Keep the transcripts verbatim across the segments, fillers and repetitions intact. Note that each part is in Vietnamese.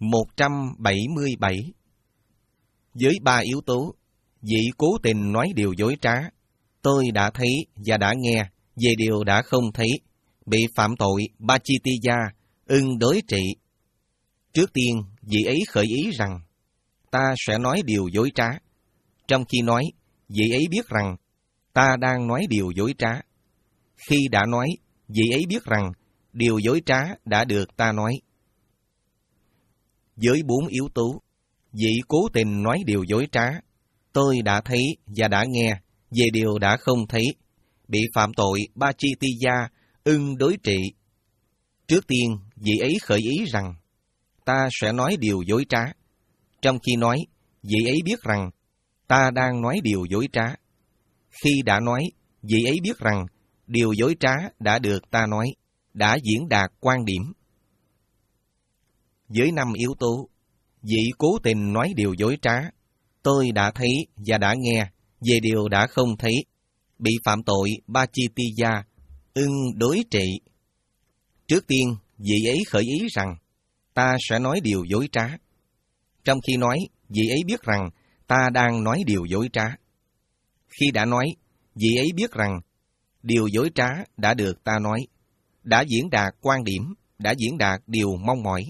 một trăm bảy mươi bảy. Với ba yếu tố, vị cố tình nói điều dối trá, tôi đã thấy và đã nghe về điều đã không thấy, bị phạm tội Pachittiya, ưng đối trị. Trước tiên, vị ấy khởi ý rằng, ta sẽ nói điều dối trá, trong khi nói, vị ấy biết rằng, ta đang nói điều dối trá. Khi đã nói, vị ấy biết rằng, điều dối trá đã được ta nói. Với bốn yếu tố, vị cố tình nói điều dối trá, tôi đã thấy và đã nghe về điều đã không thấy, bị phạm tội Pachittiya, ưng đối trị. Trước tiên, vị ấy khởi ý rằng, ta sẽ nói điều dối trá, trong khi nói, vị ấy biết rằng, ta đang nói điều dối trá. Khi đã nói, vị ấy biết rằng, điều dối trá đã được ta nói, đã diễn đạt quan điểm. Với năm yếu tố, vị cố tình nói điều dối trá, tôi đã thấy và đã nghe về điều đã không thấy, bị phạm tội Pachittiya, ưng đối trị. Trước tiên, vị ấy khởi ý rằng, ta sẽ nói điều dối trá. Trong khi nói, vị ấy biết rằng, ta đang nói điều dối trá. Khi đã nói, vị ấy biết rằng, điều dối trá đã được ta nói, đã diễn đạt quan điểm, đã diễn đạt điều mong mỏi.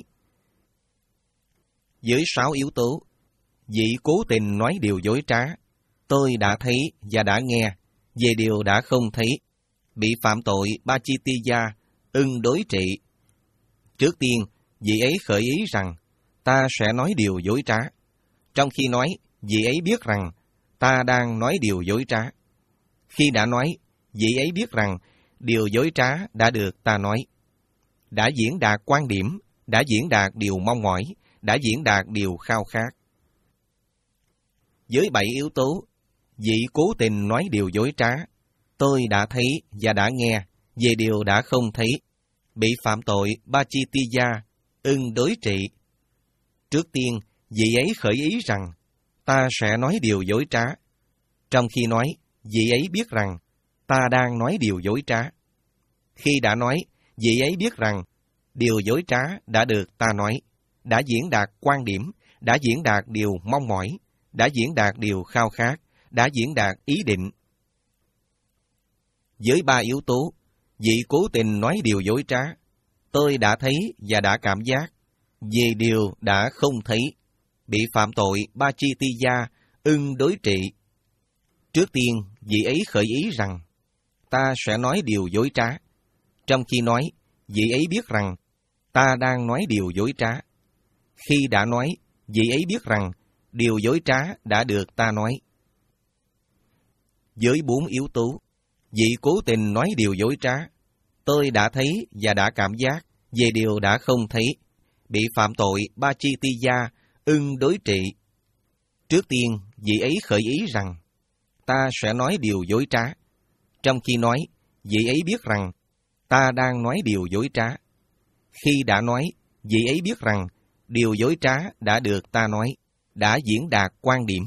Với sáu yếu tố, vị cố tình nói điều dối trá, tôi đã thấy và đã nghe về điều đã không thấy, bị phạm tội Pachittiya, ưng đối trị. Trước tiên, vị ấy khởi ý rằng, ta sẽ nói điều dối trá. Trong khi nói, vị ấy biết rằng, ta đang nói điều dối trá. Khi đã nói, vị ấy biết rằng, điều dối trá đã được ta nói, đã diễn đạt quan điểm, đã diễn đạt điều mong mỏi, đã diễn đạt điều khao khát. Với bảy yếu tố, vị cố tình nói điều dối trá, tôi đã thấy và đã nghe về điều đã không thấy, bị phạm tội Pachittiya, ưng đối trị. Trước tiên, vị ấy khởi ý rằng, ta sẽ nói điều dối trá. Trong khi nói, vị ấy biết rằng, ta đang nói điều dối trá. Khi đã nói, vị ấy biết rằng, điều dối trá đã được ta nói, đã diễn đạt quan điểm, đã diễn đạt điều mong mỏi, đã diễn đạt điều khao khát, đã diễn đạt ý định. Với ba yếu tố, vị cố tình nói điều dối trá, tôi đã thấy và đã cảm giác về điều đã không thấy, bị phạm tội Pachittiya, ưng đối trị. Trước tiên, vị ấy khởi ý rằng, ta sẽ nói điều dối trá. Trong khi nói, vị ấy biết rằng, ta đang nói điều dối trá. Khi đã nói, vị ấy biết rằng, điều dối trá đã được ta nói. Với bốn yếu tố, vị cố tình nói điều dối trá, tôi đã thấy và đã cảm giác về điều đã không thấy, bị phạm tội Pachittiya, ưng đối trị. Trước tiên, vị ấy khởi ý rằng, ta sẽ nói điều dối trá. Trong khi nói, vị ấy biết rằng, ta đang nói điều dối trá. Khi đã nói, vị ấy biết rằng, điều dối trá đã được ta nói, đã diễn đạt quan điểm.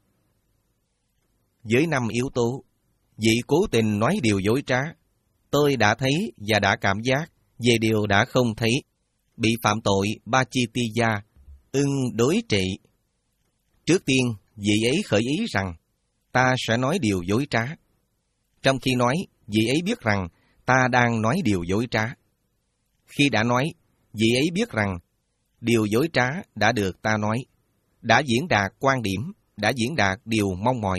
Với năm yếu tố, vị cố tình nói điều dối trá, tôi đã thấy và đã cảm giác về điều đã không thấy, bị phạm tội Pachittiya, ưng đối trị. Trước tiên, vị ấy khởi ý rằng, ta sẽ nói điều dối trá. Trong khi nói, vị ấy biết rằng, ta đang nói điều dối trá. Khi đã nói, vị ấy biết rằng, điều dối trá đã được ta nói, đã diễn đạt quan điểm, đã diễn đạt điều mong mỏi.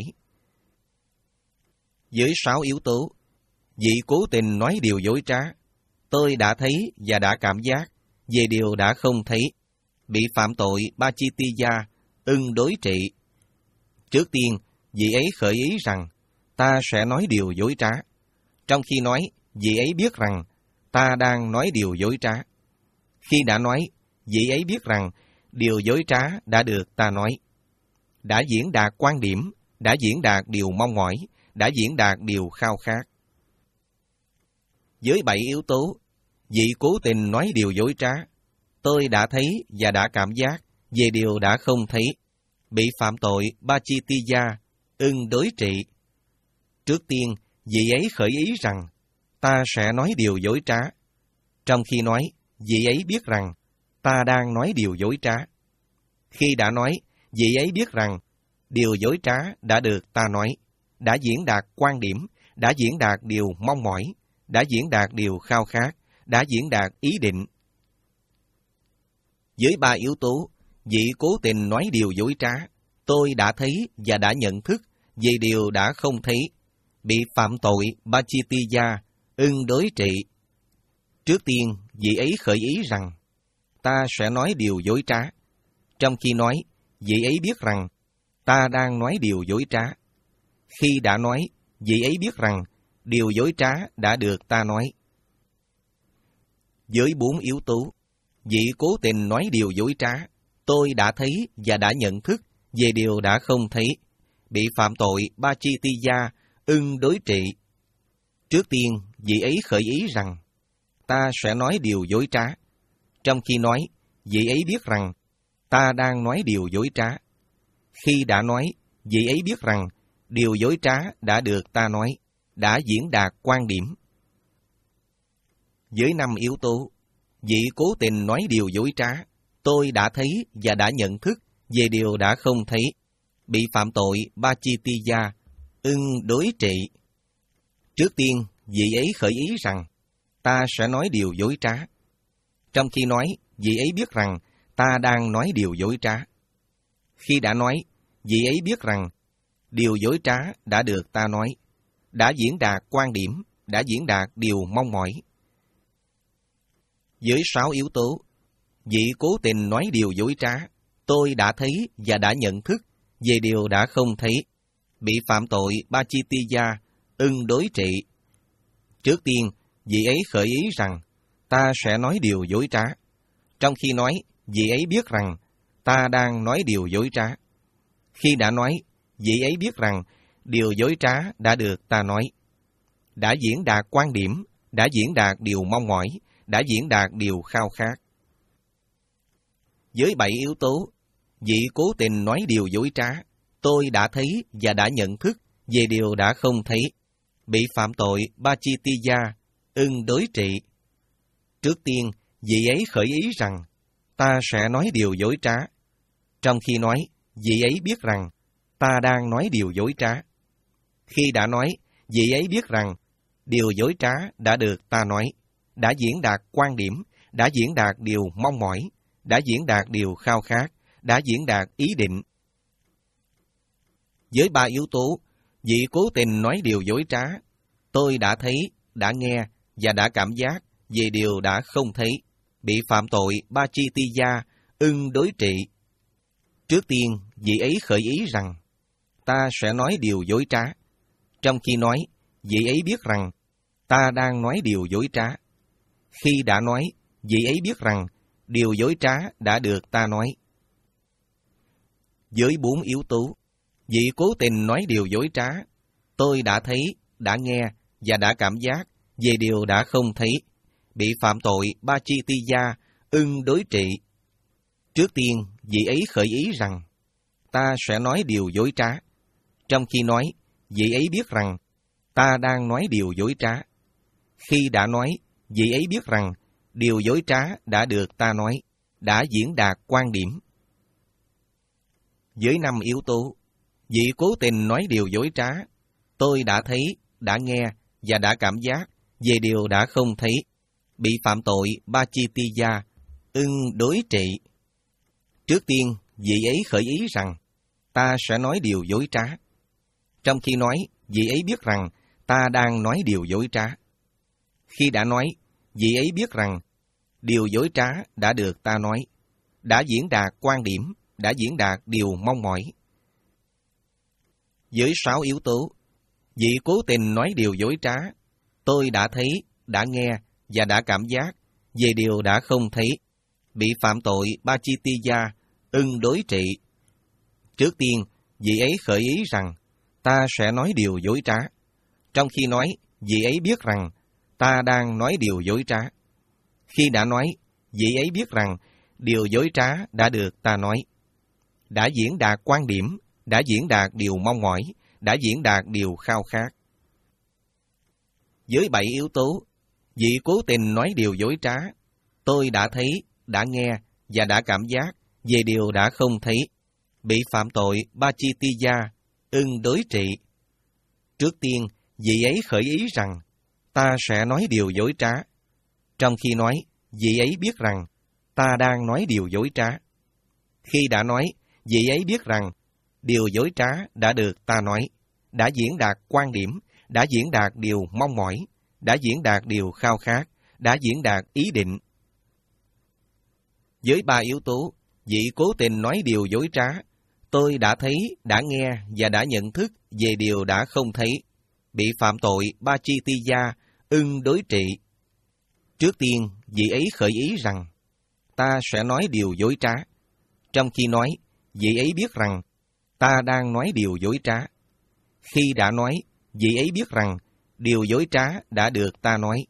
Với sáu yếu tố, vị cố tình nói điều dối trá, tôi đã thấy và đã cảm giác về điều đã không thấy, bị phạm tội Pachittiya, ưng đối trị. Trước tiên, vị ấy khởi ý rằng, ta sẽ nói điều dối trá. Trong khi nói, vị ấy biết rằng, ta đang nói điều dối trá. Khi đã nói, vị ấy biết rằng, điều dối trá đã được ta nói, đã diễn đạt quan điểm, đã diễn đạt điều mong mỏi, đã diễn đạt điều khao khát. Với bảy yếu tố, vị cố tình nói điều dối trá, tôi đã thấy và đã cảm giác về điều đã không thấy, bị phạm tội Pachittiya, ưng đối trị. Trước tiên, vị ấy khởi ý rằng, ta sẽ nói điều dối trá. Trong khi nói, vị ấy biết rằng, ta đang nói điều dối trá. Khi đã nói, vị ấy biết rằng điều dối trá đã được ta nói, đã diễn đạt quan điểm, đã diễn đạt điều mong mỏi, đã diễn đạt điều khao khát, đã diễn đạt ý định. Với ba yếu tố, vị cố tình nói điều dối trá, tôi đã thấy và đã nhận thức về điều đã không thấy, bị phạm tội Pachittiya, ưng đối trị. Trước tiên, vị ấy khởi ý rằng, ta sẽ nói điều dối trá. Trong khi nói, vị ấy biết rằng, ta đang nói điều dối trá. Khi đã nói, vị ấy biết rằng, điều dối trá đã được ta nói. Với bốn yếu tố, vị cố tình nói điều dối trá, tôi đã thấy và đã nhận thức về điều đã không thấy, bị phạm tội Pachittiya, ưng đối trị. Trước tiên, vị ấy khởi ý rằng, ta sẽ nói điều dối trá. Trong khi nói, vị ấy biết rằng, ta đang nói điều dối trá. Khi đã nói, vị ấy biết rằng, điều dối trá đã được ta nói, đã diễn đạt quan điểm. Với năm yếu tố, vị cố tình nói điều dối trá, tôi đã thấy và đã nhận thức về điều đã không thấy, bị phạm tội Pachittiya, ưng đối trị. Trước tiên, vị ấy khởi ý rằng, ta sẽ nói điều dối trá. Trong khi nói, vị ấy biết rằng, ta đang nói điều dối trá. Khi đã nói, vị ấy biết rằng, điều dối trá đã được ta nói, đã diễn đạt quan điểm, đã diễn đạt điều mong mỏi. Với sáu yếu tố, vị cố tình nói điều dối trá, tôi đã thấy và đã nhận thức về điều đã không thấy, bị phạm tội Pachittiya, ưng đối trị. Trước tiên, vị ấy khởi ý rằng, ta sẽ nói điều dối trá. Trong khi nói, vị ấy biết rằng, ta đang nói điều dối trá. Khi đã nói, vị ấy biết rằng, điều dối trá đã được ta nói, đã diễn đạt quan điểm, đã diễn đạt điều mong mỏi, đã diễn đạt điều khao khát. Với bảy yếu tố, vị cố tình nói điều dối trá, tôi đã thấy và đã nhận thức về điều đã không thấy, bị phạm tội Pachittiya, ưng đối trị. Trước tiên, vị ấy khởi ý rằng, ta sẽ nói điều dối trá. Trong khi nói, vị ấy biết rằng, ta đang nói điều dối trá. Khi đã nói, vị ấy biết rằng, điều dối trá đã được ta nói, đã diễn đạt quan điểm, đã diễn đạt điều mong mỏi, đã diễn đạt điều khao khát, đã diễn đạt ý định. Với ba yếu tố, vị cố tình nói điều dối trá, tôi đã thấy, đã nghe và đã cảm giác về điều đã không thấy, bị phạm tội Pachittiya, ưng đối trị. Trước tiên, vị ấy khởi ý rằng, ta sẽ nói điều dối trá. Trong khi nói, vị ấy biết rằng, ta đang nói điều dối trá. Khi đã nói, vị ấy biết rằng, điều dối trá đã được ta nói. Với bốn yếu tố, vị cố tình nói điều dối trá, tôi đã thấy, đã nghe và đã cảm giác về điều đã không thấy, bị phạm tội Pachittiya, ưng đối trị. Trước tiên, vị ấy khởi ý rằng, ta sẽ nói điều dối trá. Trong khi nói, vị ấy biết rằng, ta đang nói điều dối trá. Khi đã nói, vị ấy biết rằng, điều dối trá đã được ta nói, đã diễn đạt quan điểm. Với năm yếu tố, vị cố tình nói điều dối trá, tôi đã thấy, đã nghe và đã cảm giác về điều đã không thấy, bị phạm tội Pachittiya, ưng đối trị. Trước tiên, vị ấy khởi ý rằng, ta sẽ nói điều dối trá. Trong khi nói, vị ấy biết rằng, ta đang nói điều dối trá. Khi đã nói, vị ấy biết rằng, điều dối trá đã được ta nói, đã diễn đạt quan điểm, đã diễn đạt điều mong mỏi. Với sáu yếu tố, vị cố tình nói điều dối trá, tôi đã thấy, đã nghe và đã cảm giác về điều đã không thấy, bị phạm tội Pachittiya, ưng đối trị. Trước tiên, vị ấy khởi ý rằng, ta sẽ nói điều dối trá. Trong khi nói, vị ấy biết rằng, ta đang nói điều dối trá. Khi đã nói, vị ấy biết rằng, điều dối trá đã được ta nói, đã diễn đạt quan điểm, đã diễn đạt điều mong mỏi, đã diễn đạt điều khao khát. Với bảy yếu tố, vị cố tình nói điều dối trá, tôi đã thấy, đã nghe và đã cảm giác về điều đã không thấy, bị phạm tội Pachitiya, ưng đối trị. Trước tiên, vị ấy khởi ý rằng, ta sẽ nói điều dối trá. Trong khi nói, vị ấy biết rằng, ta đang nói điều dối trá. Khi đã nói, vị ấy biết rằng, điều dối trá đã được ta nói, đã diễn đạt quan điểm, đã diễn đạt điều mong mỏi, đã diễn đạt điều khao khát, đã diễn đạt ý định. Với ba yếu tố, vị cố tình nói điều dối trá, tôi đã thấy, đã nghe và đã nhận thức về điều đã không thấy, bị phạm tội Pachitiya, ưng đối trị. Trước tiên, vị ấy khởi ý rằng, ta sẽ nói điều dối trá. Trong khi nói, vị ấy biết rằng, ta đang nói điều dối trá. Khi đã nói, vị ấy biết rằng, điều dối trá đã được ta nói.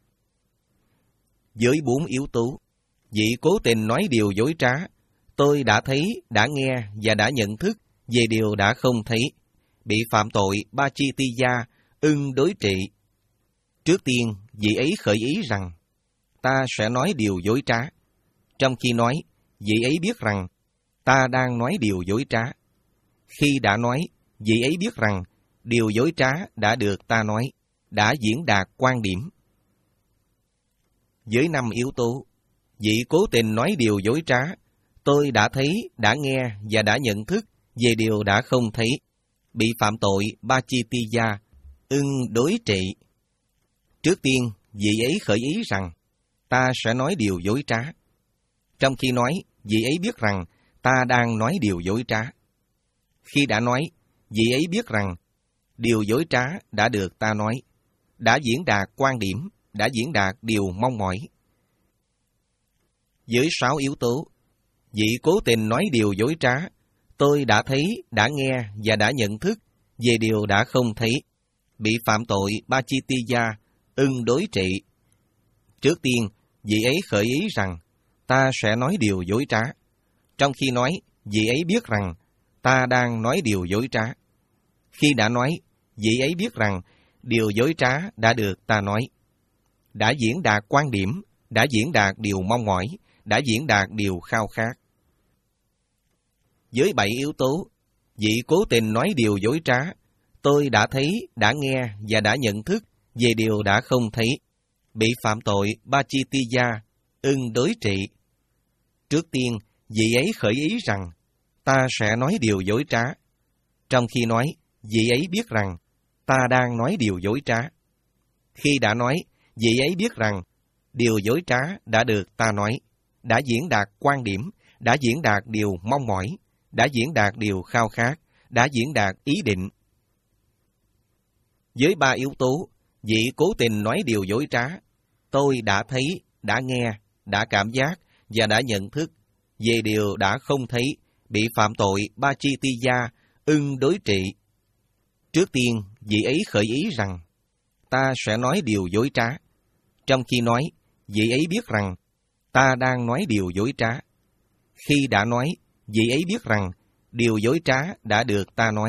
Với bốn yếu tố, vị cố tình nói điều dối trá, tôi đã thấy, đã nghe và đã nhận thức về điều đã không thấy, bị phạm tội Pachitiya, ưng đối trị. Trước tiên, vị ấy khởi ý rằng, ta sẽ nói điều dối trá. Trong khi nói, vị ấy biết rằng, ta đang nói điều dối trá. Khi đã nói, vị ấy biết rằng, điều dối trá đã được ta nói, đã diễn đạt quan điểm. Với năm yếu tố, vị cố tình nói điều dối trá, tôi đã thấy, đã nghe và đã nhận thức về điều đã không thấy, bị phạm tội Pachitiya, ưng đối trị. Trước tiên, vị ấy khởi ý rằng, ta sẽ nói điều dối trá. Trong khi nói, vị ấy biết rằng, ta đang nói điều dối trá. Khi đã nói, vị ấy biết rằng, điều dối trá đã được ta nói, đã diễn đạt quan điểm, đã diễn đạt điều mong mỏi. Với sáu yếu tố, vị cố tình nói điều dối trá, tôi đã thấy, đã nghe và đã nhận thức về điều đã không thấy, bị phạm tội Pachitiya, ưng đối trị. Trước tiên, vị ấy khởi ý rằng, ta sẽ nói điều dối trá. Trong khi nói, vị ấy biết rằng, ta đang nói điều dối trá. Khi đã nói, vị ấy biết rằng, điều dối trá đã được ta nói, đã diễn đạt quan điểm, đã diễn đạt điều mong mỏi, đã diễn đạt điều khao khát. Với bảy yếu tố, vị cố tình nói điều dối trá, tôi đã thấy, đã nghe và đã nhận thức về điều đã không thấy, bị phạm tội Pachitiya, ưng đối trị. Trước tiên, vị ấy khởi ý rằng, ta sẽ nói điều dối trá. Trong khi nói, vị ấy biết rằng, ta đang nói điều dối trá. Khi đã nói, vị ấy biết rằng, điều dối trá đã được ta nói, đã diễn đạt quan điểm, đã diễn đạt điều mong mỏi, đã diễn đạt điều khao khát, đã diễn đạt ý định. Với ba yếu tố, vị cố tình nói điều dối trá, tôi đã thấy, đã nghe, đã cảm giác và đã nhận thức về điều đã không thấy, bị phạm tội Pachitiya, ưng đối trị. Trước tiên, vị ấy khởi ý rằng, ta sẽ nói điều dối trá. Trong khi nói, vị ấy biết rằng, ta đang nói điều dối trá. Khi đã nói, vị ấy biết rằng, điều dối trá đã được ta nói.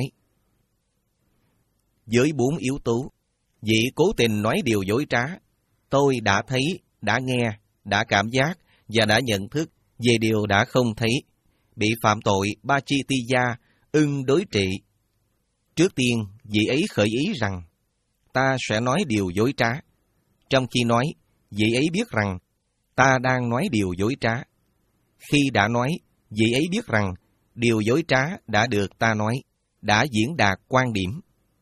Với bốn yếu tố, vị cố tình nói điều dối trá, tôi đã thấy, đã nghe, đã cảm giác và đã nhận thức về điều đã không thấy, bị phạm tội Pachitiya, ưng đối trị. Trước tiên, vị ấy khởi ý rằng, ta sẽ nói điều dối trá. Trong khi nói, vị ấy biết rằng, ta đang nói điều dối trá. Khi đã nói, vị ấy biết rằng, điều dối trá đã được ta nói, đã diễn đạt quan điểm.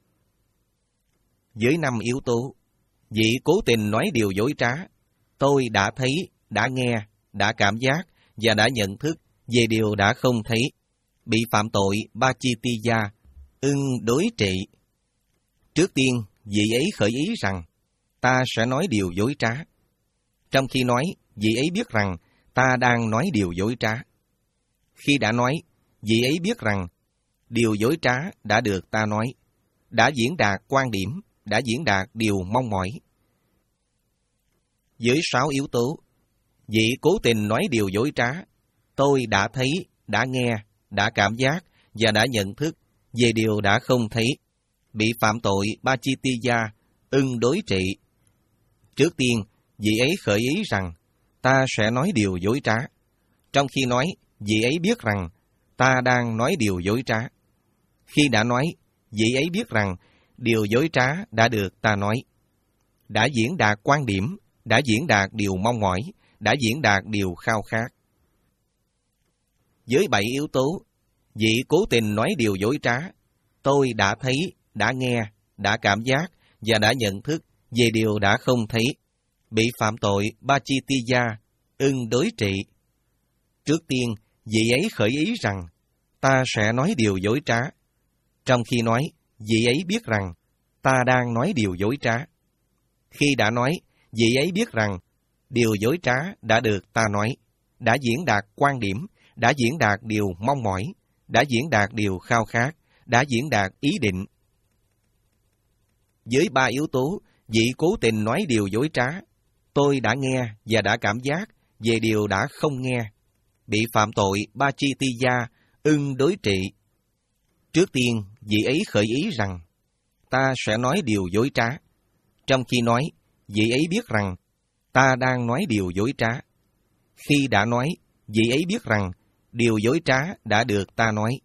Với năm yếu tố, vị cố tình nói điều dối trá, tôi đã thấy, đã nghe, đã cảm giác và đã nhận thức về điều đã không thấy, bị phạm tội Pachitiya, ưng đối trị. Trước tiên, vị ấy khởi ý rằng, ta sẽ nói điều dối trá. Trong khi nói, vị ấy biết rằng, ta đang nói điều dối trá. Khi đã nói, vị ấy biết rằng, điều dối trá đã được ta nói, đã diễn đạt quan điểm, đã diễn đạt điều mong mỏi. Với sáu yếu tố, vị cố tình nói điều dối trá, tôi đã thấy, đã nghe, đã cảm giác và đã nhận thức về điều đã không thấy, bị phạm tội Pachitiya, ưng đối trị. Trước tiên, vị ấy khởi ý rằng, ta sẽ nói điều dối trá. Trong khi nói, vị ấy biết rằng ta đang nói điều dối trá. Khi đã nói, vị ấy biết rằng điều dối trá đã được ta nói. Đã diễn đạt quan điểm, đã diễn đạt điều mong mỏi, đã diễn đạt điều khao khát. Với bảy yếu tố, vị cố tình nói điều dối trá, tôi đã thấy, đã nghe, đã cảm giác và đã nhận thức về điều đã không thấy, bị phạm tội Pachittiya, ưng đối trị. Trước tiên, vị ấy khởi ý rằng, ta sẽ nói điều dối trá. Trong khi nói, vị ấy biết rằng, ta đang nói điều dối trá. Khi đã nói, vị ấy biết rằng, điều dối trá đã được ta nói, đã diễn đạt quan điểm, đã diễn đạt điều mong mỏi, đã diễn đạt điều khao khát, đã diễn đạt ý định. Với ba yếu tố, vị cố tình nói điều dối trá, tôi đã nghe và đã cảm giác về điều đã không nghe, bị phạm tội Pachittiya, ưng đối trị. Trước tiên, vị ấy khởi ý rằng, ta sẽ nói điều dối trá. Trong khi nói, vị ấy biết rằng, ta đang nói điều dối trá. Khi đã nói, vị ấy biết rằng, điều dối trá đã được ta nói.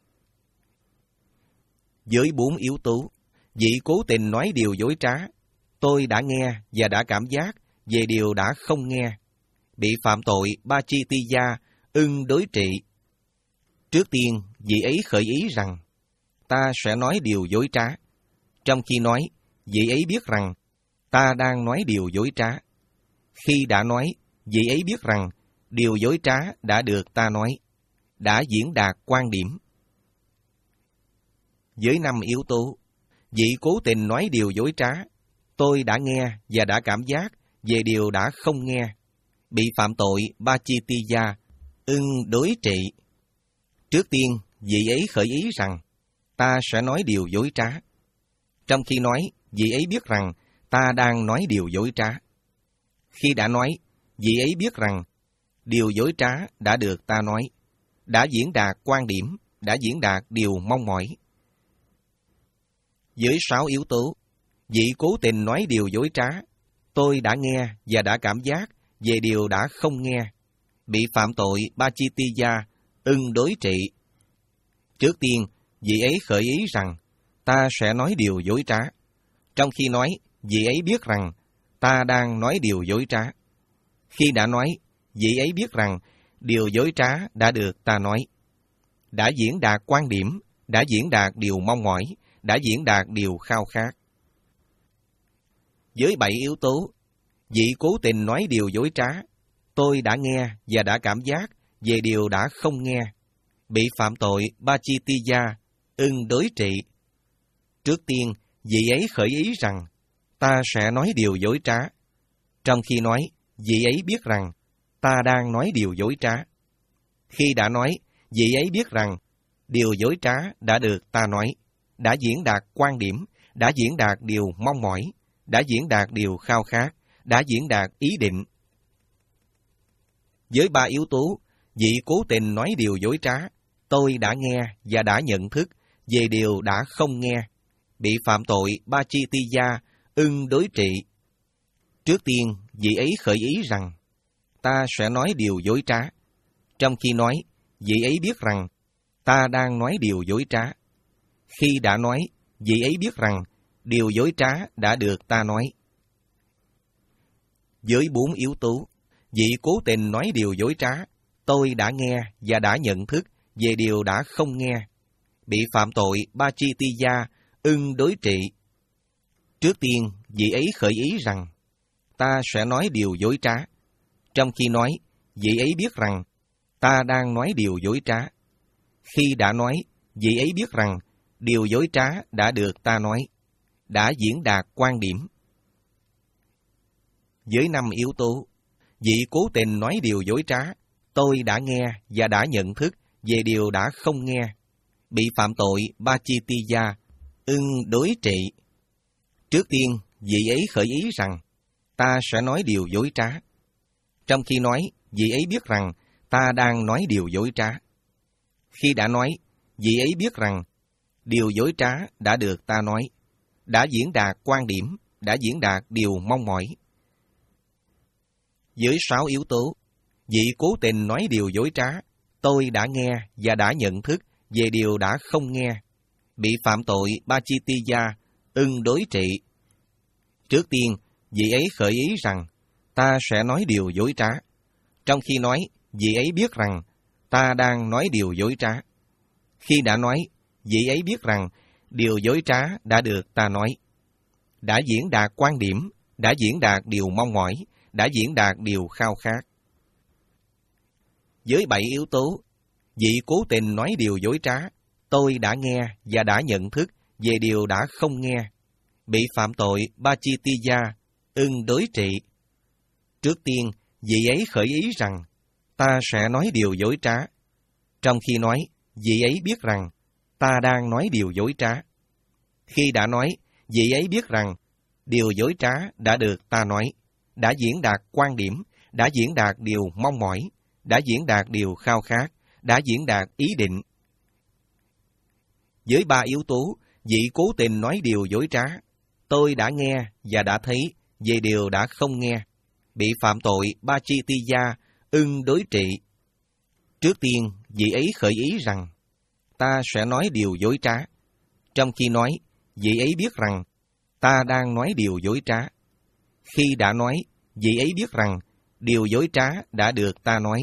Với bốn yếu tố, vị cố tình nói điều dối trá, tôi đã nghe và đã cảm giác về điều đã không nghe, bị phạm tội Pachittiya, ưng đối trị. Trước tiên, vị ấy khởi ý rằng, ta sẽ nói điều dối trá. Trong khi nói, vị ấy biết rằng, ta đang nói điều dối trá. Khi đã nói, vị ấy biết rằng, điều dối trá đã được ta nói, đã diễn đạt quan điểm. Với năm yếu tố, vị cố tình nói điều dối trá, tôi đã nghe và đã cảm giác về điều đã không nghe, bị phạm tội Pachittiya, ưng đối trị. Trước tiên, vị ấy khởi ý rằng, ta sẽ nói điều dối trá. Trong khi nói, vị ấy biết rằng, ta đang nói điều dối trá. Khi đã nói, vị ấy biết rằng, điều dối trá đã được ta nói, đã diễn đạt quan điểm, đã diễn đạt điều mong mỏi. Với sáu yếu tố, vị cố tình nói điều dối trá, tôi đã nghe và đã cảm giác về điều đã không nghe, bị phạm tội Pachittiya, ưng đối trị. Trước tiên, vị ấy khởi ý rằng, ta sẽ nói điều dối trá. Trong khi nói, vị ấy biết rằng, ta đang nói điều dối trá. Khi đã nói, vị ấy biết rằng, điều dối trá đã được ta nói, đã diễn đạt quan điểm, đã diễn đạt điều mong mỏi, đã diễn đạt điều khao khát. Với bảy yếu tố, vị cố tình nói điều dối trá, tôi đã nghe và đã cảm giác về điều đã không nghe, bị phạm tội Pachittiya, ưng đối trị. Trước tiên, vị ấy khởi ý rằng, ta sẽ nói điều dối trá. Trong khi nói, vị ấy biết rằng, ta đang nói điều dối trá. Khi đã nói, vị ấy biết rằng, điều dối trá đã được ta nói, đã diễn đạt quan điểm, đã diễn đạt điều mong mỏi, đã diễn đạt điều khao khát, đã diễn đạt ý định. Với ba yếu tố, vị cố tình nói điều dối trá, tôi đã nghe và đã nhận thức về điều đã không nghe, bị phạm tội Pachittiya, ưng đối trị. Trước tiên, vị ấy khởi ý rằng, ta sẽ nói điều dối trá. Trong khi nói, vị ấy biết rằng, ta đang nói điều dối trá. Khi đã nói, vị ấy biết rằng, điều dối trá đã được ta nói. Với bốn yếu tố, vị cố tình nói điều dối trá, tôi đã nghe và đã nhận thức về điều đã không nghe, bị phạm tội Pachittiya, ưng đối trị. Trước tiên, vị ấy khởi ý rằng, ta sẽ nói điều dối trá. Trong khi nói, vị ấy biết rằng, ta đang nói điều dối trá. Khi đã nói, vị ấy biết rằng, điều dối trá đã được ta nói, đã diễn đạt quan điểm. Với năm yếu tố, vị cố tình nói điều dối trá, tôi đã nghe và đã nhận thức về điều đã không nghe, bị phạm tội Pachittiya, ưng đối trị. Trước tiên, vị ấy khởi ý rằng, ta sẽ nói điều dối trá. Trong khi nói, vị ấy biết rằng, ta đang nói điều dối trá. Khi đã nói, vị ấy biết rằng, điều dối trá đã được ta nói, đã diễn đạt quan điểm, đã diễn đạt điều mong mỏi. Với sáu yếu tố, vị cố tình nói điều dối trá, tôi đã nghe và đã nhận thức về điều đã không nghe, bị phạm tội Pachittiya, ưng đối trị. Trước tiên, vị ấy khởi ý rằng, ta sẽ nói điều dối trá. Trong khi nói, vị ấy biết rằng, ta đang nói điều dối trá. Khi đã nói, vị ấy biết rằng, điều dối trá đã được ta nói. Đã diễn đạt quan điểm, đã diễn đạt điều mong mỏi, đã diễn đạt điều khao khát. Với bảy yếu tố, vị cố tình nói điều dối trá, tôi đã nghe và đã nhận thức về điều đã không nghe, bị phạm tội Pachittiya, ưng đối trị. Trước tiên, vị ấy khởi ý rằng, ta sẽ nói điều dối trá. Trong khi nói, vị ấy biết rằng, ta đang nói điều dối trá. Khi đã nói, vị ấy biết rằng, điều dối trá đã được ta nói, đã diễn đạt quan điểm, đã diễn đạt điều mong mỏi, đã diễn đạt điều khao khát, đã diễn đạt ý định. Với ba yếu tố, vị cố tình nói điều dối trá, tôi đã nghe và đã thấy về điều đã không nghe, bị phạm tội Pachittiya, ưng đối trị. Trước tiên, vị ấy khởi ý rằng, ta sẽ nói điều dối trá. Trong khi nói, vị ấy biết rằng, ta đang nói điều dối trá. Khi đã nói, vị ấy biết rằng, điều dối trá đã được ta nói.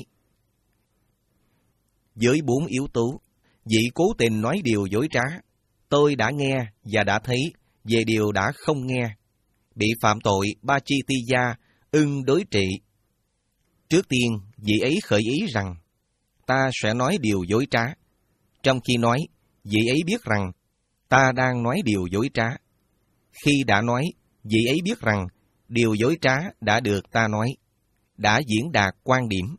Với bốn yếu tố, vị cố tình nói điều dối trá, tôi đã nghe và đã thấy về điều đã không nghe, bị phạm tội Pachittiya, ưng đối trị. Trước tiên, vị ấy khởi ý rằng, ta sẽ nói điều dối trá. Trong khi nói, vị ấy biết rằng, ta đang nói điều dối trá. Khi đã nói, vị ấy biết rằng, điều dối trá đã được ta nói, đã diễn đạt quan điểm.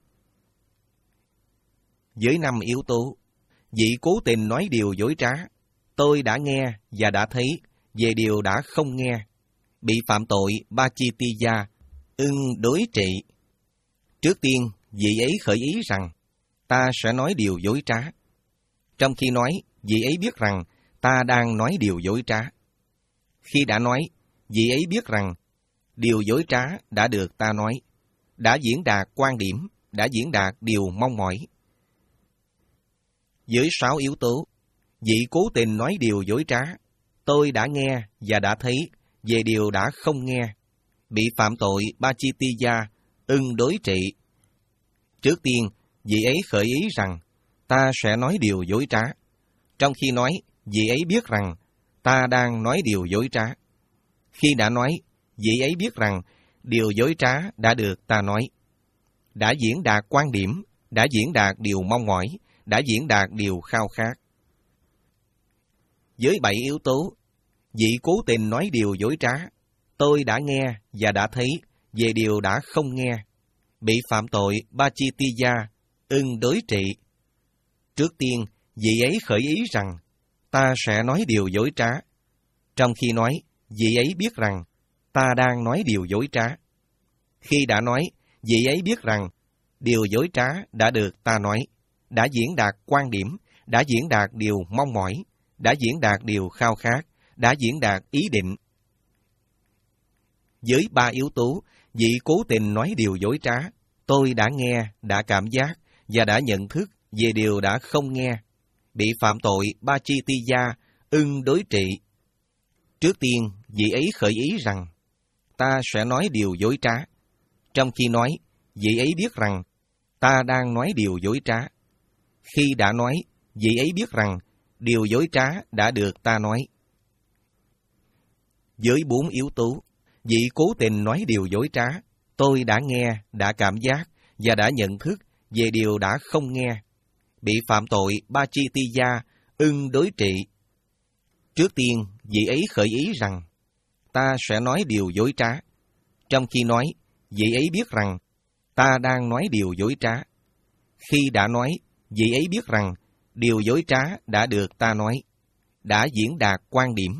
Với năm yếu tố, vị cố tình nói điều dối trá, tôi đã nghe và đã thấy về điều đã không nghe, bị phạm tội Pachittiya, ưng đối trị. Trước tiên, vị ấy khởi ý rằng, ta sẽ nói điều dối trá. Trong khi nói, vị ấy biết rằng, ta đang nói điều dối trá. Khi đã nói, vị ấy biết rằng, điều dối trá đã được ta nói, đã diễn đạt quan điểm, đã diễn đạt điều mong mỏi. Với sáu yếu tố, vị cố tình nói điều dối trá, tôi đã nghe và đã thấy về điều đã không nghe, bị phạm tội Pachittiya, ưng đối trị. Trước tiên, vị ấy khởi ý rằng, ta sẽ nói điều dối trá. Trong khi nói, vị ấy biết rằng, ta đang nói điều dối trá. Khi đã nói, vị ấy biết rằng, điều dối trá đã được ta nói, đã diễn đạt quan điểm, đã diễn đạt điều mong mỏi, đã diễn đạt điều khao khát. Với bảy yếu tố, vị cố tình nói điều dối trá, tôi đã nghe và đã thấy về điều đã không nghe, bị phạm tội Pachittiya, ưng đối trị. Trước tiên, vị ấy khởi ý rằng, ta sẽ nói điều dối trá. Trong khi nói, vị ấy biết rằng, ta đang nói điều dối trá. Khi đã nói, vị ấy biết rằng, điều dối trá đã được ta nói, đã diễn đạt quan điểm, đã diễn đạt điều mong mỏi, đã diễn đạt điều khao khát, đã diễn đạt ý định. Với ba yếu tố, vị cố tình nói điều dối trá, tôi đã nghe, đã cảm giác và đã nhận thức về điều đã không nghe, bị phạm tội Pachittiya, ưng đối trị. Trước tiên, vị ấy khởi ý rằng, ta sẽ nói điều dối trá. Trong khi nói, vị ấy biết rằng, ta đang nói điều dối trá. Khi đã nói, vị ấy biết rằng, điều dối trá đã được ta nói. Với bốn yếu tố, vị cố tình nói điều dối trá, tôi đã nghe, đã cảm giác và đã nhận thức về điều đã không nghe, bị phạm tội Pachittiya, ưng đối trị. Trước tiên, vị ấy khởi ý rằng, ta sẽ nói điều dối trá. Trong khi nói, vị ấy biết rằng, ta đang nói điều dối trá. Khi đã nói, vị ấy biết rằng, điều dối trá đã được ta nói, đã diễn đạt quan điểm.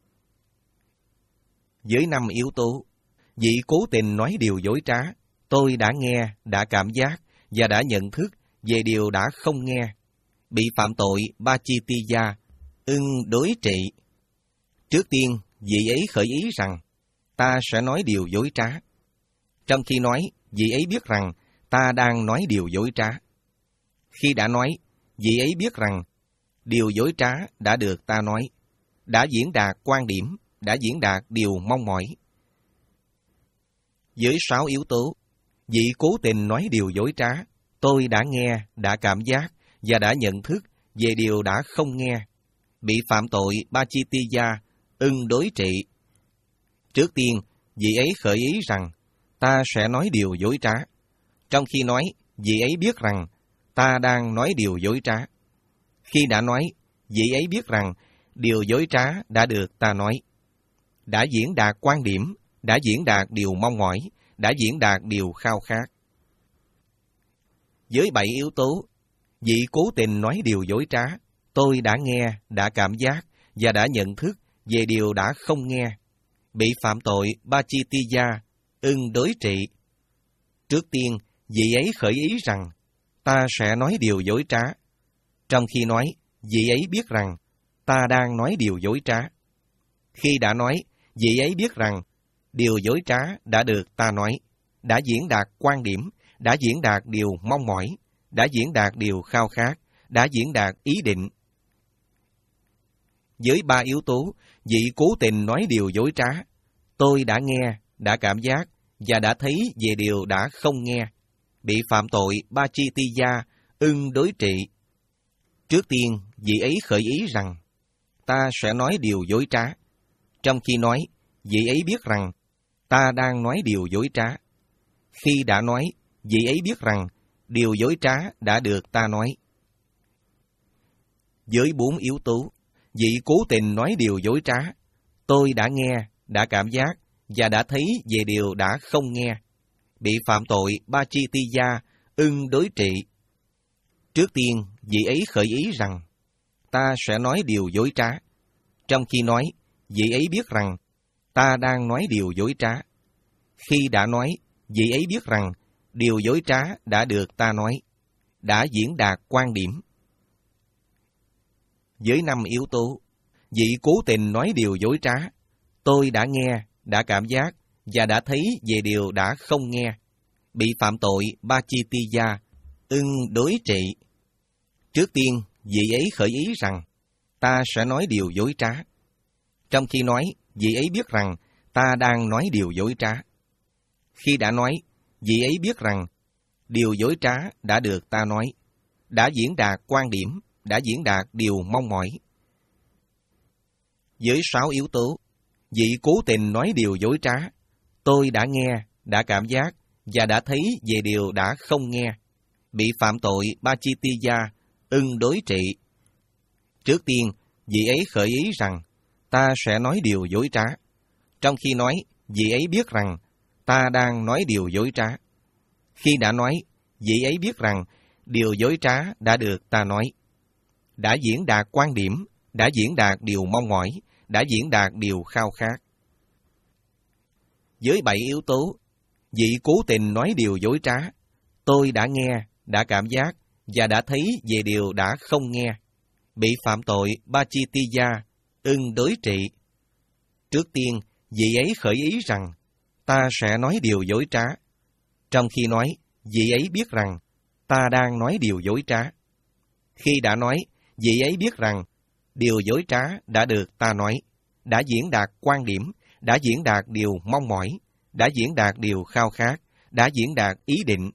Với năm yếu tố, vị cố tình nói điều dối trá, tôi đã nghe, đã cảm giác và đã nhận thức về điều đã không nghe, bị phạm tội Pachittiya, ưng đối trị. Trước tiên, vị ấy khởi ý rằng, ta sẽ nói điều dối trá. Trong khi nói, vị ấy biết rằng, ta đang nói điều dối trá. Khi đã nói, vị ấy biết rằng điều dối trá đã được ta nói, đã diễn đạt quan điểm, đã diễn đạt điều mong mỏi. Với sáu yếu tố, vị cố tình nói điều dối trá, tôi đã nghe, đã cảm giác và đã nhận thức về điều đã không nghe, bị phạm tội Pachittiya, ưng đối trị. Trước tiên, vị ấy khởi ý rằng ta sẽ nói điều dối trá, trong khi nói, vị ấy biết rằng ta đang nói điều dối trá. Khi đã nói, vị ấy biết rằng điều dối trá đã được ta nói, đã diễn đạt quan điểm, đã diễn đạt điều mong mỏi, đã diễn đạt điều khao khát. Với bảy yếu tố, vị cố tình nói điều dối trá, tôi đã nghe, đã cảm giác và đã nhận thức về điều đã không nghe, bị phạm tội Pachittiya, ưng đối trị. Trước tiên, vị ấy khởi ý rằng ta sẽ nói điều dối trá, trong khi nói, vị ấy biết rằng ta đang nói điều dối trá. Khi đã nói, vị ấy biết rằng điều dối trá đã được ta nói, đã diễn đạt quan điểm, đã diễn đạt điều mong mỏi, đã diễn đạt điều khao khát, đã diễn đạt ý định. Với ba yếu tố, vị cố tình nói điều dối trá, tôi đã nghe, đã cảm giác và đã thấy về điều đã không nghe, bị phạm tội Pachittiya, ưng đối trị. Trước tiên, vị ấy khởi ý rằng ta sẽ nói điều dối trá, trong khi nói, vị ấy biết rằng ta đang nói điều dối trá. Khi đã nói, vị ấy biết rằng điều dối trá đã được ta nói. Với bốn yếu tố, vị cố tình nói điều dối trá, tôi đã nghe, đã cảm giác và đã thấy về điều đã không nghe, bị phạm tội Pachittiya, ưng đối trị. Trước tiên, vị ấy khởi ý rằng ta sẽ nói điều dối trá, trong khi nói, vị ấy biết rằng ta đang nói điều dối trá. Khi đã nói, vị ấy biết rằng điều dối trá đã được ta nói, đã diễn đạt quan điểm. Với năm yếu tố, vị cố tình nói điều dối trá, tôi đã nghe, đã cảm giác và đã thấy về điều đã không nghe, bị phạm tội Pachittiya, ưng đối trị. Trước tiên, vị ấy khởi ý rằng ta sẽ nói điều dối trá, trong khi nói, vị ấy biết rằng ta đang nói điều dối trá. Khi đã nói, vị ấy biết rằng điều dối trá đã được ta nói, đã diễn đạt quan điểm, đã diễn đạt điều mong mỏi. Với sáu yếu tố, vị cố tình nói điều dối trá, tôi đã nghe, đã cảm giác và đã thấy về điều đã không nghe, bị phạm tội Pachittiya, ưng đối trị. Trước tiên, vị ấy khởi ý rằng ta sẽ nói điều dối trá, trong khi nói, vị ấy biết rằng ta đang nói điều dối trá. Khi đã nói, vị ấy biết rằng điều dối trá đã được ta nói, đã diễn đạt quan điểm, đã diễn đạt điều mong mỏi, đã diễn đạt điều khao khát. Với bảy yếu tố, vị cố tình nói điều dối trá, tôi đã nghe, đã cảm giác và đã thấy về điều đã không nghe, bị phạm tội Pachittiya, ưng đối trị. Trước tiên, vị ấy khởi ý rằng ta sẽ nói điều dối trá, trong khi nói, vị ấy biết rằng ta đang nói điều dối trá. Khi đã nói, vị ấy biết rằng điều dối trá đã được ta nói, đã diễn đạt quan điểm, đã diễn đạt điều mong mỏi, đã diễn đạt điều khao khát, đã diễn đạt ý định.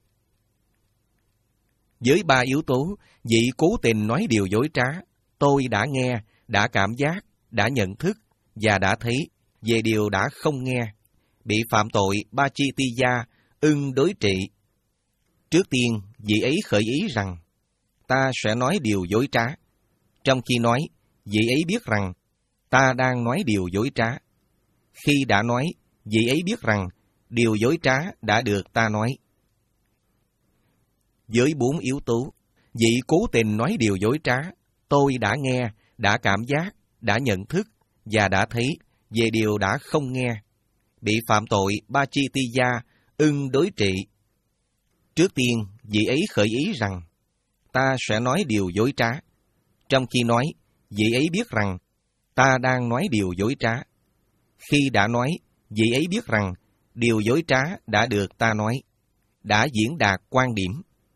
Với ba yếu tố, vị cố tình nói điều dối trá, tôi đã nghe, đã cảm giác, đã nhận thức và đã thấy về điều đã không nghe, bị phạm tội Pachittiya, ưng đối trị. Trước tiên, vị ấy khởi ý rằng ta sẽ nói điều dối trá, trong khi nói, vị ấy biết rằng ta đang nói điều dối trá. Khi đã nói, vị ấy biết rằng điều dối trá đã được ta nói. Với bốn yếu tố, vị cố tình nói điều dối trá, tôi đã nghe, đã cảm giác, đã nhận thức và đã thấy về điều đã không nghe, bị phạm tội Pachittiya, ưng đối trị. Trước tiên, vị ấy khởi ý rằng ta sẽ nói điều dối trá, trong khi nói, vị ấy biết rằng ta đang nói điều dối trá. Khi đã nói, vị ấy biết rằng điều dối trá đã được ta nói, đã diễn đạt quan điểm.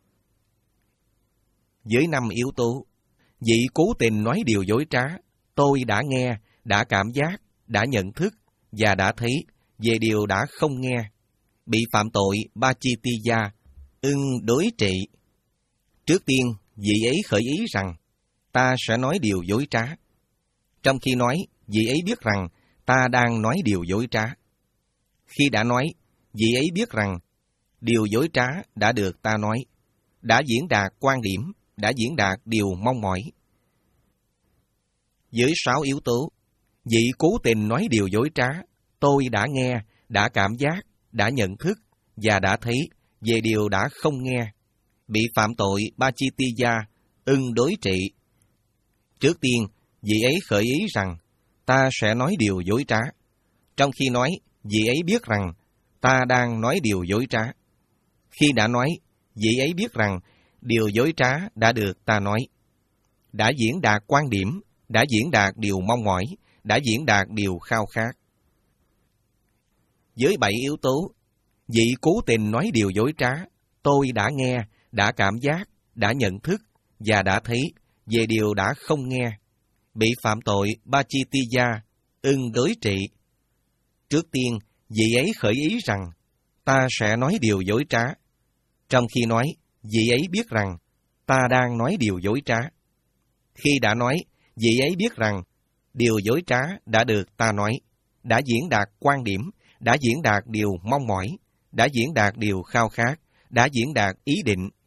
Với năm yếu tố, vị cố tình nói điều dối trá, tôi đã nghe, đã cảm giác, đã nhận thức và đã thấy về điều đã không nghe, bị phạm tội Pachittiya, ưng đối trị. Trước tiên, vị ấy khởi ý rằng, ta sẽ nói điều dối trá. Trong khi nói, vị ấy biết rằng, ta đang nói điều dối trá. Khi đã nói, vị ấy biết rằng, điều dối trá đã được ta nói, đã diễn đạt quan điểm, đã diễn đạt điều mong mỏi. Với sáu yếu tố, vị cố tình nói điều dối trá, tôi đã nghe, đã cảm giác, đã nhận thức và đã thấy về điều đã không nghe, bị phạm tội Pachittiya, ưng đối trị. Trước tiên, vị ấy khởi ý rằng, ta sẽ nói điều dối trá. Trong khi nói, vị ấy biết rằng, ta đang nói điều dối trá. Khi đã nói, vị ấy biết rằng, điều dối trá đã được ta nói, đã diễn đạt quan điểm, đã diễn đạt điều mong mỏi, đã diễn đạt điều khao khát. Với bảy yếu tố, vị cố tình nói điều dối trá, tôi đã nghe, đã cảm giác, đã nhận thức và đã thấy về điều đã không nghe, bị phạm tội Pachittiya, ưng đối trị. Trước tiên, vị ấy khởi ý rằng, ta sẽ nói điều dối trá. Trong khi nói, vị ấy biết rằng, ta đang nói điều dối trá. Khi đã nói, vị ấy biết rằng, điều dối trá đã được ta nói, đã diễn đạt quan điểm, đã diễn đạt điều mong mỏi, đã diễn đạt điều khao khát, đã diễn đạt ý định